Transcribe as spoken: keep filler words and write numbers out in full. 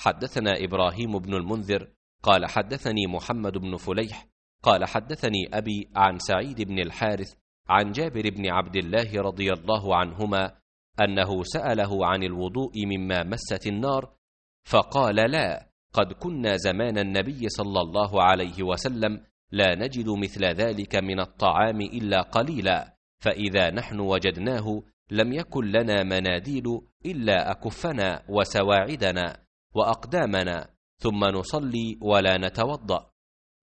حدثنا إبراهيم بن المنذر قال حدثني محمد بن فليح قال حدثني أبي عن سعيد بن الحارث عن جابر بن عبد الله رضي الله عنهما أنه سأله عن الوضوء مما مست النار فقال لا، قد كنا زمان النبي صلى الله عليه وسلم لا نجد مثل ذلك من الطعام إلا قليلا، فإذا نحن وجدناه لم يكن لنا مناديل إلا أكفنا وسواعدنا وأقدامنا، ثم نصلي ولا نتوضأ.